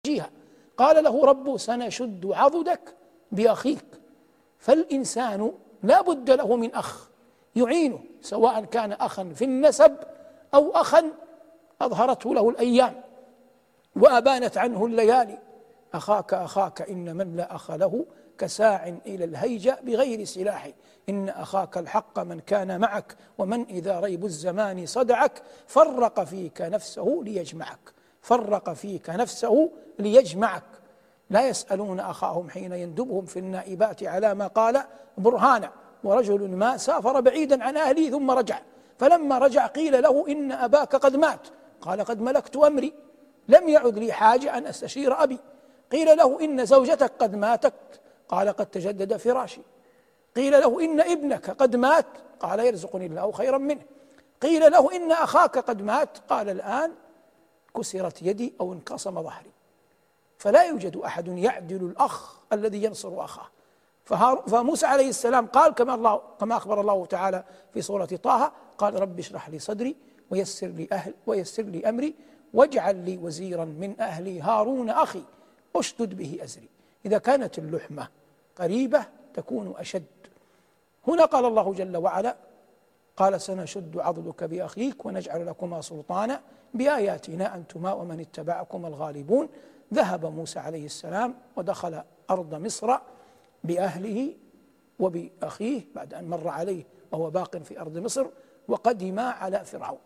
ينجيها. قال له ربه سنشد عضدك بأخيك. فالإنسان لا بد له من أخ يعينه، سواء كان أخا في النسب أو أخا أظهرته له الأيام وأبانت عنه الليالي. أخاك إن من لا أخ له كساع إلى الهيجة بغير سلاح. إن أخاك الحق من كان معك، ومن إذا ريب الزمان صدعك فرق فيك نفسه ليجمعك. فرق فيك نفسه ليجمعك. لا يسألون أخاهم حين يندبهم في النائبات على ما قال برهانا. ورجل ما سافر بعيدا عن أهله ثم رجع، فلما رجع قيل له إن أباك قد مات، قال قد ملكت أمري، لم يعد لي حاجة أن أستشير أبي. قيل له إن زوجتك قد ماتت، قال قد تجدد فراشي. قيل له إن ابنك قد مات، قال يرزقني الله خيرا منه. قيل له إن أخاك قد مات، قال الآن كسرت يدي أو انقسم ظهري. فلا يوجد أحد يعدل الأخ الذي ينصر أخاه. فموسى عليه السلام قال كما أخبر الله تعالى في سورة طه، قال رب اشرح لي صدري ويسر لي أمري واجعل لي وزيرا من أهلي هارون أخي أشدد به أزري. إذا كانت اللحمة قريبة تكون أشد. هنا قال الله جل وعلا قال سنشد عضدك بأخيك ونجعل لكما سلطانا بآياتنا أنتما ومن اتبعكما الغالبون. ذهب موسى عليه السلام ودخل أرض مصر بأهله وبأخيه بعد أن مر عليه وهو باق في أرض مصر، وقدم على فرعون.